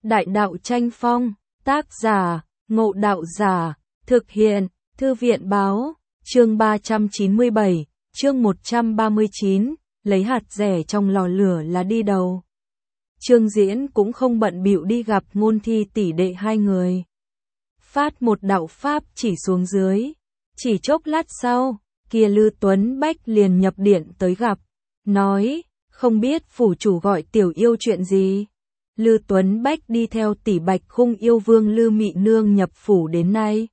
Đại đạo tranh phong, tác giả, Ngộ Đạo Giả, thực hiện, Thư viện báo, chương 397, chương 139, lấy hạt rẻ trong lò lửa là đi đầu. Trương Diễn cũng không bận bịu đi gặp Ngôn Thi tỷ đệ hai người. Phát một đạo pháp chỉ xuống dưới, chỉ chốc lát sau, kia Lư Tuấn Bách liền nhập điện tới gặp, nói, không biết phủ chủ gọi tiểu yêu chuyện gì. Lư Tuấn Bách đi theo tỷ Bạch Khung yêu vương Lư Mị Nương nhập phủ đến nay.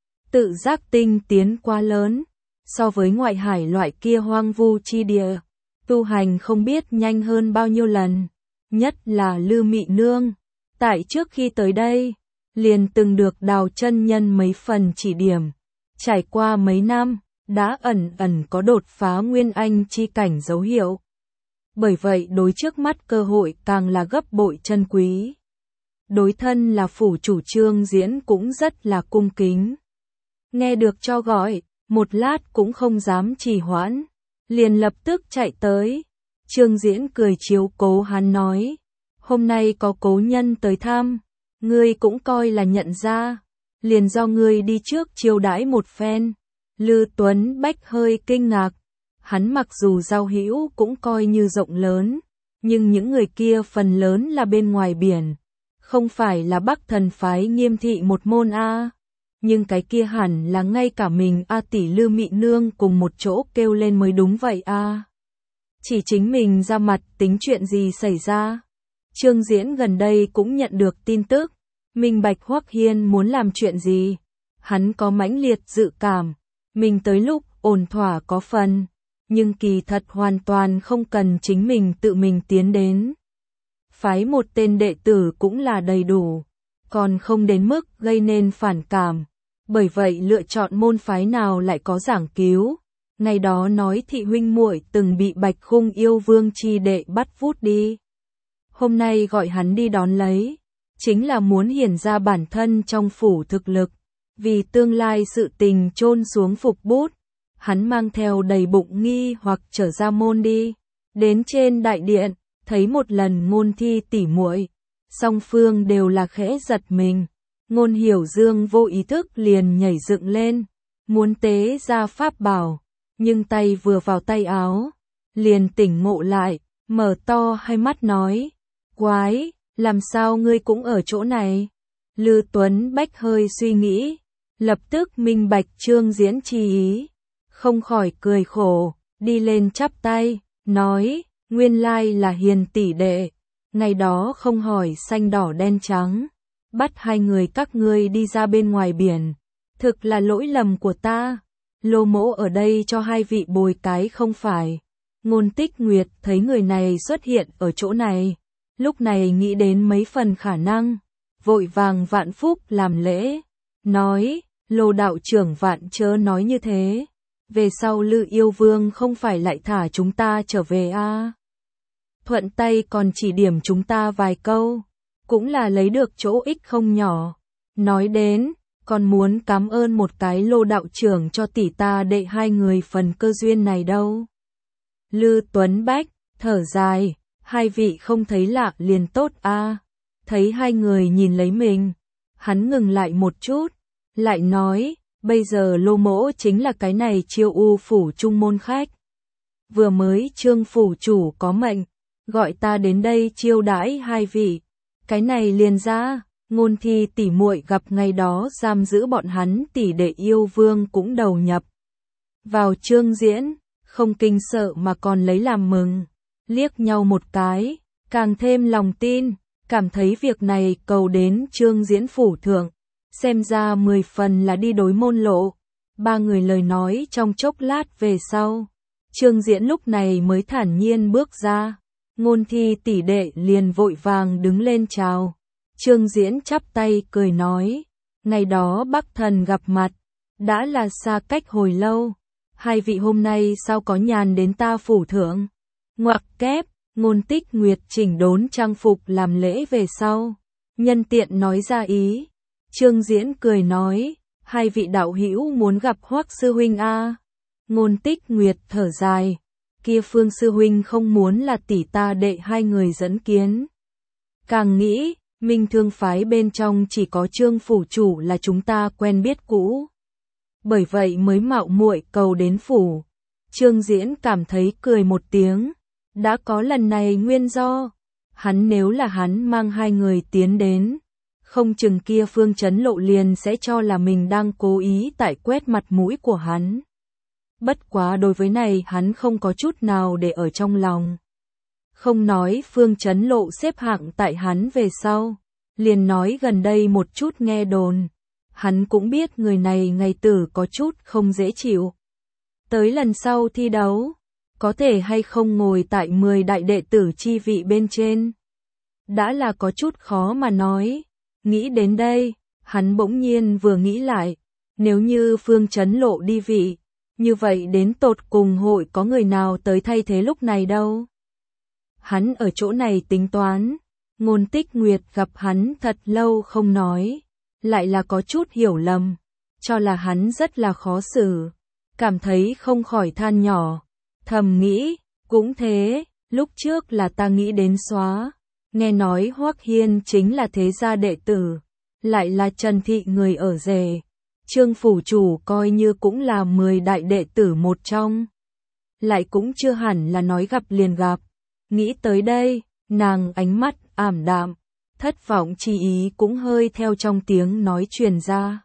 Tự giác tinh tiến quá lớn, so với ngoại hải loại kia hoang vu chi địa, tu hành không biết nhanh hơn bao nhiêu lần, nhất là Lư Mị Nương. Tại trước khi tới đây, liền từng được Đào chân nhân mấy phần chỉ điểm, trải qua mấy năm, đã ẩn ẩn có đột phá nguyên anh chi cảnh dấu hiệu. Bởi vậy đối trước mắt cơ hội càng là gấp bội chân quý. Đối thân là phủ chủ Trương Diễn cũng rất là cung kính. Nghe được cho gọi, một lát cũng không dám trì hoãn, liền lập tức chạy tới. Trương Diễn cười chiếu cố hắn nói, hôm nay có cố nhân tới thăm, ngươi cũng coi là nhận ra, liền do ngươi đi trước chiêu đãi một phen. Lư Tuấn Bách hơi kinh ngạc. Hắn mặc dù giao hữu cũng coi như rộng lớn, nhưng những người kia phần lớn là bên ngoài biển, không phải là Bắc Thần phái Nghiêm thị một môn a. Nhưng cái kia hẳn là ngay cả mình A tỷ Lư Mị Nương cùng một chỗ kêu lên mới đúng vậy a. Chỉ chính mình ra mặt tính chuyện gì xảy ra. Trương Diễn gần đây cũng nhận được tin tức, minh bạch Hoắc Hiên muốn làm chuyện gì. Hắn có mãnh liệt dự cảm, mình tới lúc ổn thỏa có phần. Nhưng kỳ thật hoàn toàn không cần chính mình tự mình tiến đến. Phái một tên đệ tử cũng là đầy đủ, còn không đến mức gây nên phản cảm. Bởi vậy lựa chọn môn phái nào lại có giảng cứu. Ngày đó nói thị huynh muội từng bị Bạch Khung yêu vương chi đệ bắt vút đi. Hôm nay gọi hắn đi đón lấy, chính là muốn hiển ra bản thân trong phủ thực lực, vì tương lai sự tình chôn xuống phục bút. Hắn mang theo đầy bụng nghi hoặc trở ra môn đi, đến trên đại điện, thấy một lần Ngôn Thi tỉ muội, song phương đều là khẽ giật mình. Ngôn Hiểu Dương vô ý thức liền nhảy dựng lên, muốn tế ra pháp bảo, nhưng tay vừa vào tay áo, liền tỉnh ngộ lại, mở to hai mắt nói, quái, làm sao ngươi cũng ở chỗ này? Lư Tuấn Bách hơi suy nghĩ, lập tức minh bạch Trương Diễn chi ý. Không khỏi cười khổ, đi lên chắp tay, nói, nguyên lai là Hiền tỷ đệ, ngày đó không hỏi xanh đỏ đen trắng, bắt hai người các ngươi đi ra bên ngoài biển, thực là lỗi lầm của ta, Lô mỗ ở đây cho hai vị bồi cái không phải. Ngôn Tích Nguyệt thấy người này xuất hiện ở chỗ này, lúc này nghĩ đến mấy phần khả năng, vội vàng vạn phúc làm lễ, nói, Lô đạo trưởng vạn chớ nói như thế. Về sau Lư yêu vương không phải lại thả chúng ta trở về a? Thuận tay còn chỉ điểm chúng ta vài câu, cũng là lấy được chỗ ích không nhỏ. Nói đến, còn muốn cảm ơn một cái Lô đạo trưởng cho tỷ ta đệ hai người phần cơ duyên này đâu. Lư Tuấn Bách, thở dài, hai vị không thấy lạ liền tốt a. Thấy hai người nhìn lấy mình, hắn ngừng lại một chút, lại nói, bây giờ Lô mỗ chính là cái này Chiêu U phủ trung môn khách. Vừa mới Trương phủ chủ có mệnh, gọi ta đến đây chiêu đãi hai vị. Cái này liền ra, Ngôn Thi tỷ muội gặp ngày đó giam giữ bọn hắn tỷ đệ yêu vương cũng đầu nhập vào Trương Diễn, không kinh sợ mà còn lấy làm mừng. Liếc nhau một cái, càng thêm lòng tin, cảm thấy việc này cầu đến Trương Diễn phủ thượng. Xem ra 10 phần là đi đối môn lộ. Ba người lời nói trong chốc lát về sau, Trương Diễn lúc này mới thản nhiên bước ra. Ngôn Thi tỷ đệ liền vội vàng đứng lên chào. Trương Diễn chắp tay cười nói, ngày đó Bắc Thần gặp mặt, đã là xa cách hồi lâu. Hai vị hôm nay sao có nhàn đến ta phủ thượng? Ngoặc kép, Ngôn Tích Nguyệt chỉnh đốn trang phục làm lễ về sau, nhân tiện nói ra ý. Trương Diễn cười nói, hai vị đạo hữu muốn gặp Hoắc sư huynh a. Ngôn Tích Nguyệt thở dài, kia Phương sư huynh không muốn là tỷ ta đệ hai người dẫn kiến. Càng nghĩ, Minh Thương phái bên trong chỉ có Trương phủ chủ là chúng ta quen biết cũ. Bởi vậy mới mạo muội cầu đến phủ. Trương Diễn cảm thấy cười một tiếng. Đã có lần này nguyên do. Nếu là hắn mang hai người tiến đến, không chừng kia Phương Chấn Lộ liền sẽ cho là mình đang cố ý tại quét mặt mũi của hắn. Bất quá đối với này hắn không có chút nào để ở trong lòng. Không nói Phương Chấn Lộ xếp hạng tại hắn về sau, liền nói gần đây một chút nghe đồn. Hắn cũng biết người này ngày tử có chút không dễ chịu. Tới lần sau thi đấu, có thể hay không ngồi tại 10 đại đệ tử chi vị bên trên. Đã là có chút khó mà nói. Nghĩ đến đây, hắn bỗng nhiên vừa nghĩ lại, nếu như Phương Chấn Lộ đi vị, như vậy đến tột cùng hội có người nào tới thay thế lúc này đâu. Hắn ở chỗ này tính toán, Ngôn Tích Nguyệt gặp hắn thật lâu không nói, lại là có chút hiểu lầm, cho là hắn rất là khó xử, cảm thấy không khỏi than nhỏ, thầm nghĩ, cũng thế, lúc trước là ta nghĩ đến xóa, nghe nói Hoắc Hiên chính là thế gia đệ tử, lại là Trần thị người ở rể, Trương phủ chủ coi như cũng là 10 đại đệ tử một trong, lại cũng chưa hẳn là nói gặp liền gặp. Nghĩ tới đây, nàng ánh mắt ảm đạm, thất vọng chi ý cũng hơi theo trong tiếng nói truyền ra.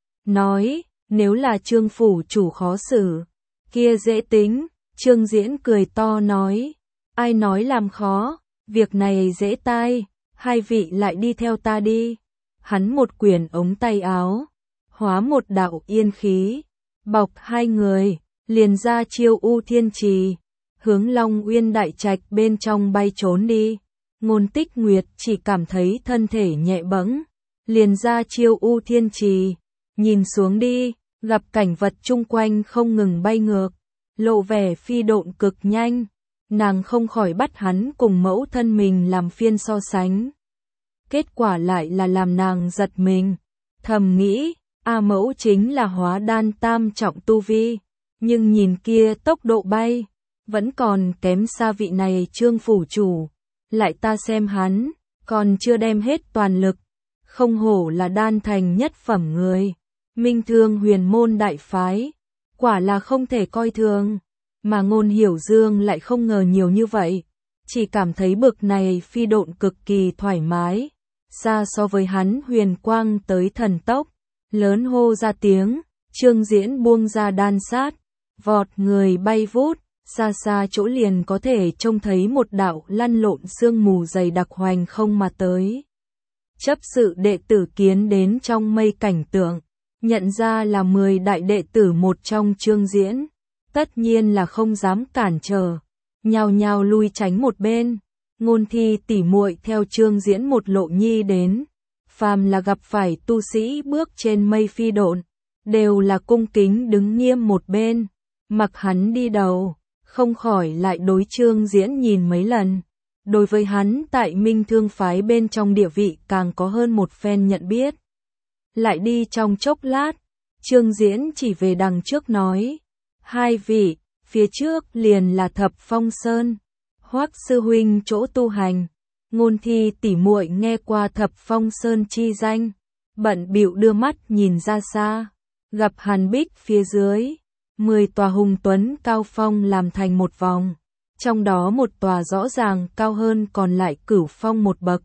Nói, nếu là Trương phủ chủ khó xử, kia dễ tính, Trương Diễn cười to nói, ai nói làm khó, việc này dễ tai, hai vị lại đi theo ta đi. Hắn một quyển ống tay áo, hóa một đạo yên khí, bọc hai người, liền ra chiêu U Thiên Trì, hướng Long Uyên đại trạch bên trong bay trốn đi. Ngôn Tích Nguyệt chỉ cảm thấy thân thể nhẹ bẫng, liền ra chiêu U Thiên Trì, nhìn xuống đi, gặp cảnh vật chung quanh không ngừng bay ngược, lộ vẻ phi độn cực nhanh, nàng không khỏi bắt hắn cùng mẫu thân mình làm phiên so sánh. Kết quả lại là làm nàng giật mình, thầm nghĩ, mẫu chính là hóa đan tam trọng tu vi, nhưng nhìn kia tốc độ bay, vẫn còn kém xa vị này Trương phủ chủ, lại ta xem hắn, còn chưa đem hết toàn lực, không hổ là đan thành nhất phẩm người, Minh Thương huyền môn đại phái, quả là không thể coi thường, mà Ngôn Hiểu Dương lại không ngờ nhiều như vậy, chỉ cảm thấy bực này phi độn cực kỳ thoải mái, xa so với hắn huyền quang tới thần tốc, lớn hô ra tiếng, Trương Diễn buông ra đan sát, vọt người bay vút, xa xa chỗ liền có thể trông thấy một đạo lăn lộn sương mù dày đặc hoành không mà tới. Chấp sự đệ tử kiến đến trong mây cảnh tượng, nhận ra là 10 đại đệ tử một trong Trương Diễn, tất nhiên là không dám cản trở, nhao nhao lui tránh một bên. Ngôn Thi tỉ muội theo Trương Diễn một lộ nhi đến, phàm là gặp phải tu sĩ bước trên mây phi độn, đều là cung kính đứng nghiêm một bên, mặc hắn đi đầu, không khỏi lại đối Trương Diễn nhìn mấy lần. Đối với hắn tại Minh Thương phái bên trong địa vị càng có hơn một phen nhận biết. Lại đi trong chốc lát, Trương Diễn chỉ về đằng trước nói, hai vị, phía trước liền là Thập Phong Sơn, Hoắc sư huynh chỗ tu hành. Ngôn Thi tỉ muội nghe qua Thập Phong Sơn chi danh, bận bịu đưa mắt nhìn ra xa, gặp Hàn Bích phía dưới, 10 tòa hùng tuấn cao phong làm thành một vòng, trong đó một tòa rõ ràng cao hơn còn lại Cửu Phong một bậc,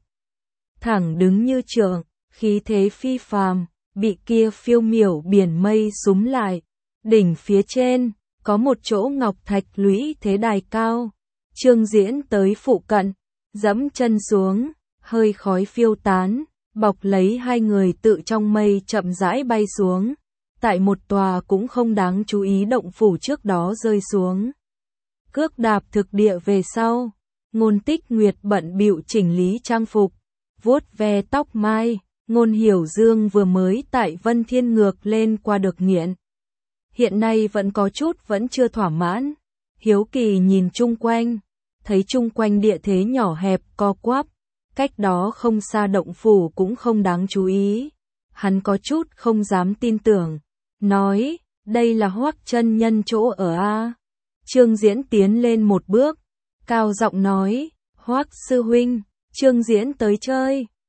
thẳng đứng như trượng, khí thế phi phàm, bị kia phiêu miểu biển mây súm lại, đỉnh phía trên có một chỗ ngọc thạch lũy thế đài cao. Trương Diễn tới phụ cận, dẫm chân xuống, hơi khói phiêu tán, bọc lấy hai người tự trong mây chậm rãi bay xuống, tại một tòa cũng không đáng chú ý động phủ trước đó rơi xuống. Cước đạp thực địa về sau, Ngôn Tích Nguyệt bận bịu chỉnh lý trang phục, vuốt ve tóc mai. Ngôn Hiểu Dương vừa mới tại Vân Thiên ngược lên qua được nghiện, hiện nay vẫn có chút vẫn chưa thỏa mãn, hiếu kỳ nhìn chung quanh, thấy chung quanh địa thế nhỏ hẹp co quắp, cách đó không xa động phủ cũng không đáng chú ý, hắn có chút không dám tin tưởng, nói, đây là Hoắc chân nhân chỗ ở a. Trương Diễn tiến lên một bước, cao giọng nói, Hoắc sư huynh, Trương Diễn tới chơi.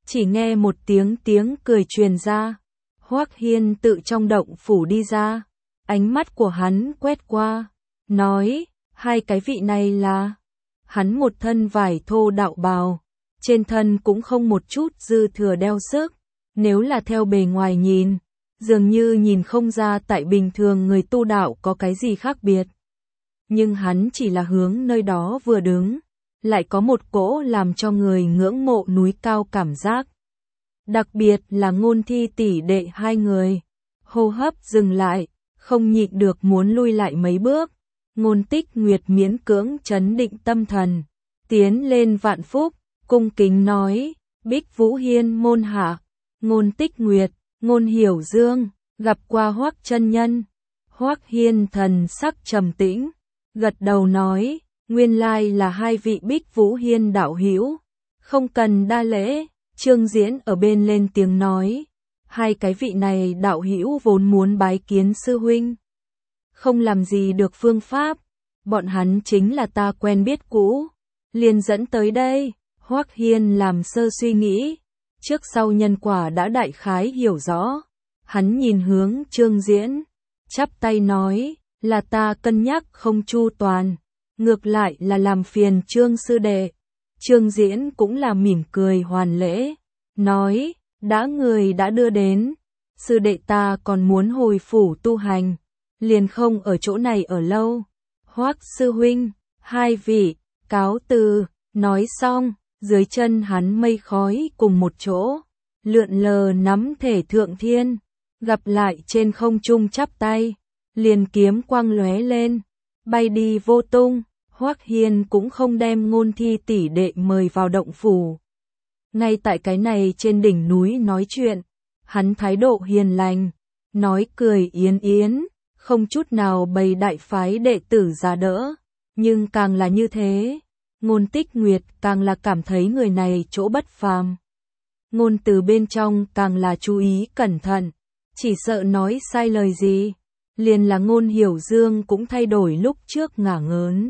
Chỉ nghe một tiếng cười truyền ra. Hoắc Hiên tự trong động phủ đi ra, ánh mắt của hắn quét qua, nói, hai cái vị này là... Hắn một thân vải thô đạo bào, trên thân cũng không một chút dư thừa đeo sức, nếu là theo bề ngoài nhìn, dường như nhìn không ra tại bình thường người tu đạo có cái gì khác biệt. Nhưng hắn chỉ là hướng nơi đó vừa đứng, lại có một cỗ làm cho người ngưỡng mộ núi cao cảm giác. Đặc biệt là Ngôn Thi tỷ đệ hai người, hô hấp dừng lại, không nhịn được muốn lui lại mấy bước. Ngôn Tích Nguyệt miễn cưỡng trấn định tâm thần, tiến lên vạn phúc, cung kính nói, Bích Vũ Hiên môn hạ, Ngôn Tích Nguyệt, Ngôn Hiểu Dương, gặp qua Hoắc chân nhân. Hoắc Hiên thần sắc trầm tĩnh, gật đầu nói, nguyên lai là hai vị Bích Vũ Hiên đạo hữu, không cần đa lễ. Trương Diễn ở bên lên tiếng nói, hai cái vị này đạo hữu vốn muốn bái kiến sư huynh, không làm gì được phương pháp, bọn hắn chính là ta quen biết cũ, liền dẫn tới đây. Hoắc Hiên làm sơ suy nghĩ, trước sau nhân quả đã đại khái hiểu rõ, hắn nhìn hướng Trương Diễn, chắp tay nói, là ta cân nhắc không chu toàn, ngược lại là làm phiền Trương sư đệ. Trương Diễn cũng là mỉm cười hoàn lễ, nói, đã người đã đưa đến, sư đệ ta còn muốn hồi phủ tu hành, liền không ở chỗ này ở lâu. Hoắc sư huynh, hai vị, cáo từ. Nói xong, dưới chân hắn mây khói cùng một chỗ, lượn lờ nắm thể thượng thiên, gặp lại trên không trung chắp tay, liền kiếm quang lóe lên, bay đi vô tung. Hoắc Hiên cũng không đem Ngôn Thi tỷ đệ mời vào động phủ. Ngay tại cái này trên đỉnh núi nói chuyện, hắn thái độ hiền lành, nói cười yến yến, không chút nào bày đại phái đệ tử ra đỡ, nhưng càng là như thế, Ngôn Tích Nguyệt càng là cảm thấy người này chỗ bất phàm. Ngôn từ bên trong càng là chú ý cẩn thận, chỉ sợ nói sai lời gì, liền là Ngôn Hiểu Dương cũng thay đổi lúc trước ngả ngớn.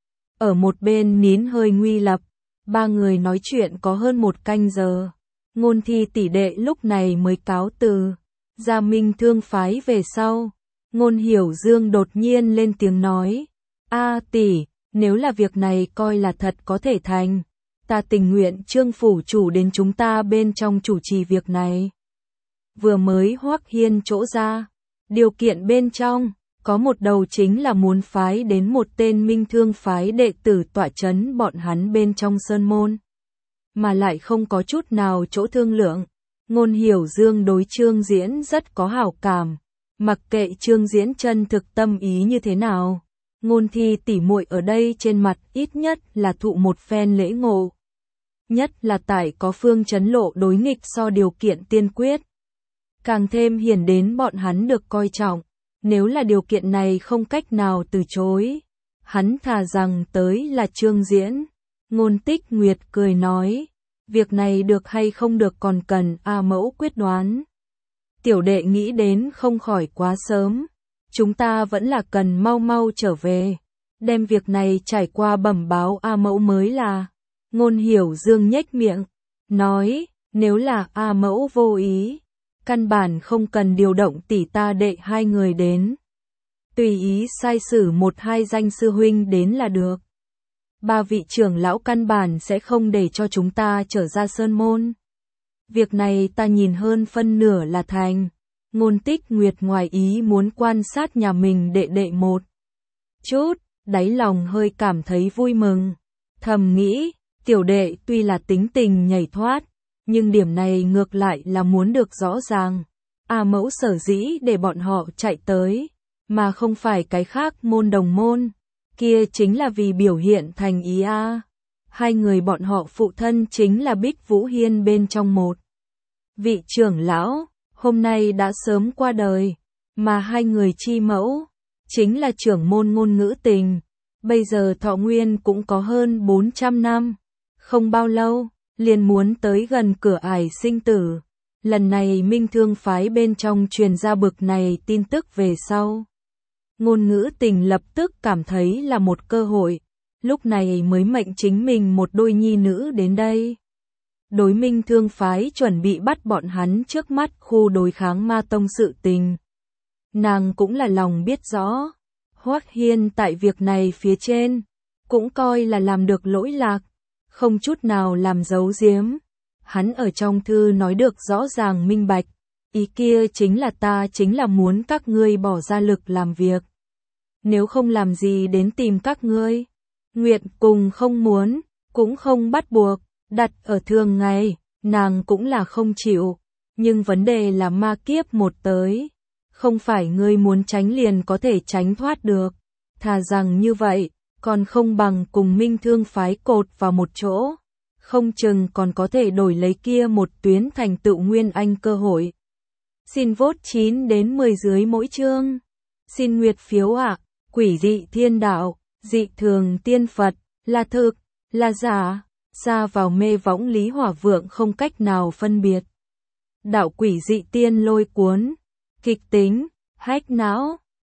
Ở một bên nín hơi nguy lập, ba người nói chuyện có hơn một canh giờ. Ngôn Thi tỷ đệ lúc này mới cáo từ, ra Minh Thương phái về sau. Ngôn Hiểu Dương đột nhiên lên tiếng nói, A tỷ, nếu là việc này coi là thật có thể thành, ta tình nguyện Trương phủ chủ đến chúng ta bên trong chủ trì việc này. Vừa mới Hoắc Hiên chỗ ra, điều kiện bên trong, có một đầu chính là muốn phái đến một tên Minh Thương phái đệ tử tọa chấn bọn hắn bên trong sơn môn. Mà lại không có chút nào chỗ thương lượng. Ngôn Hiểu Dương đối Trương Diễn rất có hảo cảm, mặc kệ Trương Diễn chân thực tâm ý như thế nào. Ngôn Thi tỉ muội ở đây trên mặt ít nhất là thụ một phen lễ ngộ. Nhất là tại có phương chấn lộ đối nghịch so điều kiện tiên quyết. Càng thêm hiển đến bọn hắn được coi trọng. Nếu là điều kiện này không cách nào từ chối, hắn thà rằng tới là Trương Diễn. Ngôn Tích Nguyệt cười nói, việc này được hay không được còn cần A mẫu quyết đoán. Tiểu đệ nghĩ đến không khỏi quá sớm, chúng ta vẫn là cần mau mau trở về, đem việc này trải qua bẩm báo A mẫu mới là. Ngôn Hiểu Dương nhếch miệng, nói, nếu là A mẫu vô ý, căn bản không cần điều động tỷ ta đệ hai người đến. Tùy ý sai sử một hai danh sư huynh đến là được. Ba vị trưởng lão căn bản sẽ không để cho chúng ta trở ra sơn môn. Việc này ta nhìn hơn phân nửa là thành. Ngôn Tích Nguyệt ngoài ý muốn quan sát nhà mình đệ đệ một chút, đáy lòng hơi cảm thấy vui mừng. Thầm nghĩ, tiểu đệ tuy là tính tình nhảy thoát, nhưng điểm này ngược lại là muốn được rõ ràng. A mẫu sở dĩ để bọn họ chạy tới, mà không phải cái khác môn đồng môn, kia chính là vì biểu hiện thành ý a. Hai người bọn họ phụ thân chính là Bích Vũ Hiên bên trong một vị trưởng lão, hôm nay đã sớm qua đời, mà hai người chi mẫu, chính là trưởng môn Ngôn Ngữ Tình, bây giờ thọ nguyên cũng có hơn 400 năm, không bao lâu, liền muốn tới gần cửa ải sinh tử. Lần này Minh Thương phái bên trong truyền ra bực này tin tức về sau. Ngôn Ngữ Tình lập tức cảm thấy là một cơ hội, lúc này mới mệnh chính mình một đôi nhi nữ đến đây. đối Minh Thương phái chuẩn bị bắt bọn hắn trước mắt khu đối kháng ma tông sự tình. Nàng cũng là lòng biết rõ, Hoắc Hiên tại việc này phía trên, cũng coi là làm được lỗi lạc, không chút nào làm giấu giếm. Hắn ở trong thư nói được rõ ràng minh bạch, ý kia chính là ta chính là muốn các ngươi bỏ ra lực làm việc. Nếu không làm gì đến tìm các ngươi, nguyện cùng không muốn, cũng không bắt buộc, đặt ở thường ngày, nàng cũng là không chịu. Nhưng vấn đề là ma kiếp một tới, không phải ngươi muốn tránh liền có thể tránh thoát được. Thà rằng như vậy, còn không bằng cùng Minh Thương phái cột vào một chỗ. Không chừng còn có thể đổi lấy kia một tuyến thành tựu Nguyên Anh cơ hội. Xin vote 9 đến 10 dưới mỗi chương. Xin nguyệt phiếu ạ. Quỷ dị thiên đạo, dị thường tiên Phật, là thực, là giả, xa vào mê võng Lý Hỏa Vượng không cách nào phân biệt. Đạo quỷ dị tiên lôi cuốn, kịch tính, hách não.